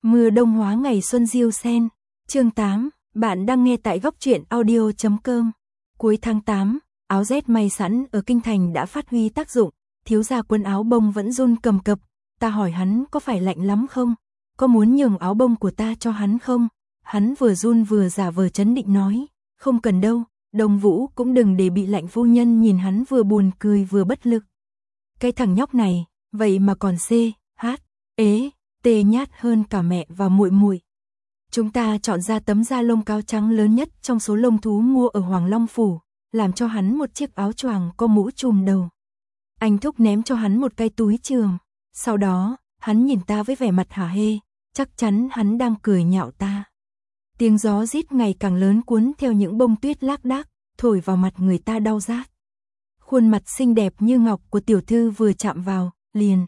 Mưa đông hóa ngày xuân diêu sen. Chương 8, bạn đang nghe tại góc truyện audio.com. Cuối tháng 8, áo rét may sẵn ở kinh thành đã phát huy tác dụng, thiếu gia quần áo bông vẫn run cầm cập. Ta hỏi hắn có phải lạnh lắm không? Có muốn nhường áo bông của ta cho hắn không? Hắn vừa run vừa giả vờ trấn định nói, không cần đâu, Đông Vũ cũng đừng để bị lạnh. Phu nhân nhìn hắn vừa buồn cười vừa bất lực. Cái thằng nhóc này, vậy mà còn tê nhát hơn cả mẹ và muội muội. Chúng ta chọn ra tấm da lông cáo trắng lớn nhất trong số lông thú mua ở Hoàng Long Phủ, làm cho hắn một chiếc áo choàng có mũ trùm đầu. Anh Thúc ném cho hắn một cái túi trường, sau đó, hắn nhìn ta với vẻ mặt hả hê, chắc chắn hắn đang cười nhạo ta. Tiếng gió rít ngày càng lớn cuốn theo những bông tuyết lác đác, thổi vào mặt người ta đau rát. Khuôn mặt xinh đẹp như ngọc của tiểu thư vừa chạm vào, liền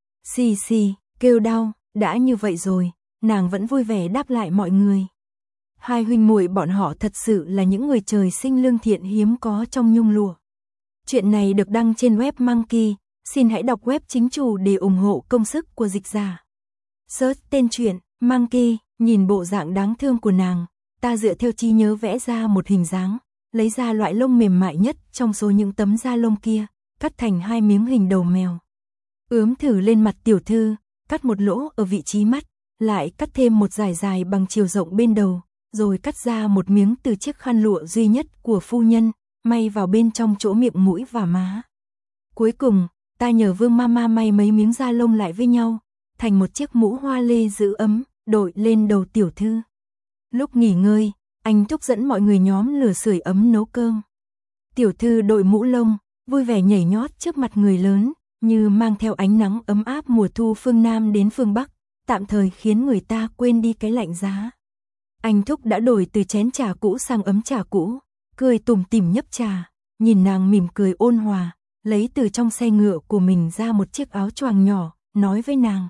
xì kêu đau. Đã như vậy rồi, nàng vẫn vui vẻ đáp lại mọi người. Hai huynh muội bọn họ thật sự là những người trời sinh lương thiện hiếm có trong nhung lụa. Chuyện này được đăng trên web Monkey, xin hãy đọc web chính chủ để ủng hộ công sức của dịch giả. Search tên truyện Monkey, nhìn bộ dạng đáng thương của nàng, ta dựa theo trí nhớ vẽ ra một hình dáng, lấy ra loại lông mềm mại nhất trong số những tấm da lông kia, cắt thành hai miếng hình đầu mèo. Ướm thử lên mặt tiểu thư, cắt một lỗ ở vị trí mắt, lại cắt thêm một dải dài bằng chiều rộng bên đầu, rồi cắt ra một miếng từ chiếc khăn lụa duy nhất của phu nhân, may vào bên trong chỗ miệng mũi và má. Cuối cùng, ta nhờ Vương Mama may mấy miếng da lông lại với nhau, thành một chiếc mũ hoa lê giữ ấm, đội lên đầu tiểu thư. Lúc nghỉ ngơi, anh Thúc dẫn mọi người nhóm lửa sưởi ấm nấu cơm. Tiểu thư đội mũ lông, vui vẻ nhảy nhót trước mặt người lớn, như mang theo ánh nắng ấm áp mùa thu phương Nam đến phương Bắc, tạm thời khiến người ta quên đi cái lạnh giá. Anh Thúc đã đổi từ chén trà cũ sang ấm trà cũ, cười tủm tỉm nhấp trà, nhìn nàng mỉm cười ôn hòa, lấy từ trong xe ngựa của mình ra một chiếc áo choàng nhỏ, nói với nàng.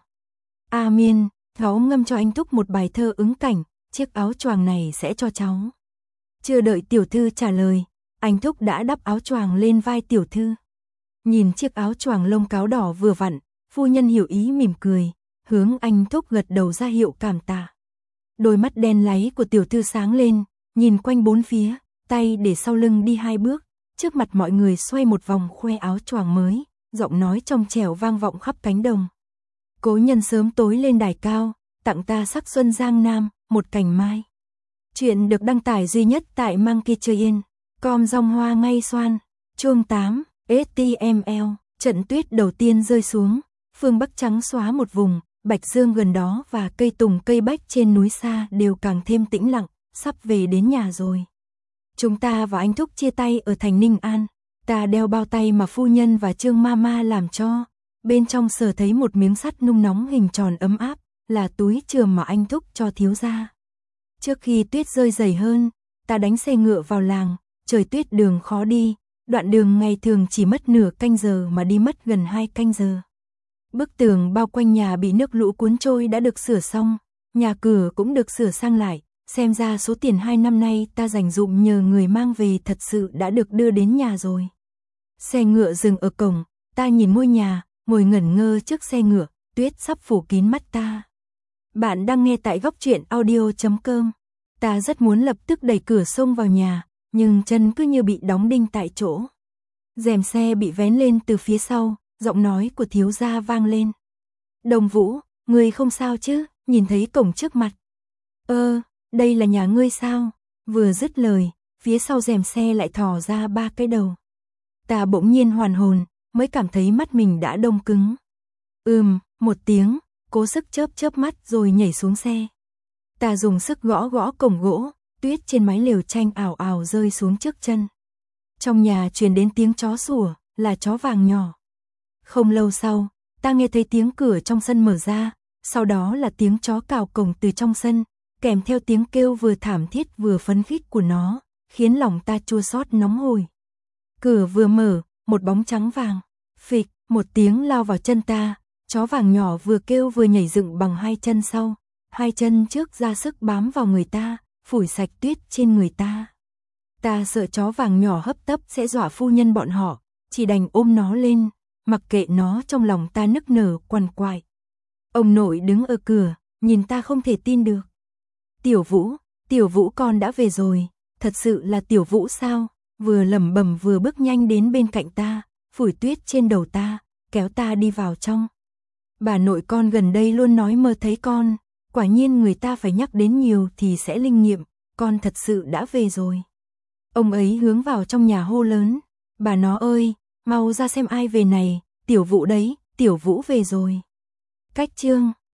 A Miên, cháu ngâm cho anh Thúc một bài thơ ứng cảnh, chiếc áo choàng này sẽ cho cháu. Chưa đợi tiểu thư trả lời, anh Thúc đã đắp áo choàng lên vai tiểu thư. Nhìn chiếc áo choàng lông cáo đỏ vừa vặn, phu nhân hiểu ý mỉm cười, hướng anh Thúc gật đầu ra hiệu cảm tạ. Đôi mắt đen láy của tiểu thư sáng lên, nhìn quanh bốn phía, tay để sau lưng đi hai bước, trước mặt mọi người xoay một vòng khoe áo choàng mới, giọng nói trong trẻo vang vọng khắp cánh đồng. Cố nhân sớm tối lên đài cao, tặng ta sắc xuân giang nam, một cành mai. Chuyện được đăng tải duy nhất tại monkeytrain.com. Dòng hoa ngay xoan. Chương 8. HTML, trận tuyết đầu tiên rơi xuống, phương Bắc trắng xóa một vùng, Bạch Dương gần đó và cây tùng cây bách trên núi xa đều càng thêm tĩnh lặng, sắp về đến nhà rồi. Chúng ta và anh Thúc chia tay ở thành Ninh An, ta đeo bao tay mà phu nhân và Trương Mama làm cho, bên trong sờ thấy một miếng sắt nung nóng hình tròn ấm áp, là túi chườm mà anh Thúc cho thiếu gia. Trước khi tuyết rơi dày hơn, ta đánh xe ngựa vào làng, trời tuyết đường khó đi. Đoạn đường ngày thường chỉ mất nửa canh giờ mà đi mất gần 2 canh giờ. Bức tường bao quanh nhà bị nước lũ cuốn trôi đã được sửa xong, nhà cửa cũng được sửa sang lại, xem ra số tiền 2 năm nay ta dành dụm nhờ người mang về thật sự đã được đưa đến nhà rồi. Xe ngựa dừng ở cổng, ta nhìn ngôi nhà, ngồi ngẩn ngơ trước xe ngựa, tuyết sắp phủ kín mắt ta. Bạn đang nghe tại góc truyện audio.com. Ta rất muốn lập tức đẩy cửa xông vào nhà, nhưng chân cứ như bị đóng đinh tại chỗ. Rèm xe bị vén lên từ phía sau, giọng nói của thiếu gia vang lên. Đồng Vũ, ngươi không sao chứ, nhìn thấy cổng trước mặt. Đây là nhà ngươi sao? Vừa dứt lời, phía sau rèm xe lại thò ra 3 cái đầu. Ta bỗng nhiên hoàn hồn, mới cảm thấy mắt mình đã đông cứng. Một tiếng, cố sức chớp mắt rồi nhảy xuống xe. Ta dùng sức gõ cổng gỗ, tuyết trên mái lều tranh ảo ảo rơi xuống trước chân. Trong nhà truyền đến tiếng chó sủa, là chó vàng nhỏ. Không lâu sau, ta nghe thấy tiếng cửa trong sân mở ra, sau đó là tiếng chó cào cổng từ trong sân, kèm theo tiếng kêu vừa thảm thiết vừa phấn khích của nó, khiến lòng ta chua xót nóng hổi. Cửa vừa mở, một bóng trắng vàng, phịch, một tiếng lao vào chân ta, chó vàng nhỏ vừa kêu vừa nhảy dựng bằng hai chân sau, hai chân trước ra sức bám vào người ta, phủi sạch tuyết trên người ta. Ta sợ chó vàng nhỏ hấp tấp sẽ dọa phu nhân bọn họ, chỉ đành ôm nó lên, mặc kệ nó. Trong lòng ta nức nở quằn quại. Ông nội đứng ở cửa, nhìn ta không thể tin được. Tiểu Vũ con đã về rồi, thật sự là Tiểu Vũ sao? Vừa lẩm bẩm vừa bước nhanh đến bên cạnh ta, phủi tuyết trên đầu ta, kéo ta đi vào trong. Bà nội con gần đây luôn nói mơ thấy con, quả nhiên người ta phải nhắc đến nhiều thì sẽ linh nghiệm, con thật sự đã về rồi. Ông ấy hướng vào trong nhà hô lớn, bà nó ơi, mau ra xem ai về này, Tiểu Vũ đấy, Tiểu Vũ về rồi. Cách chương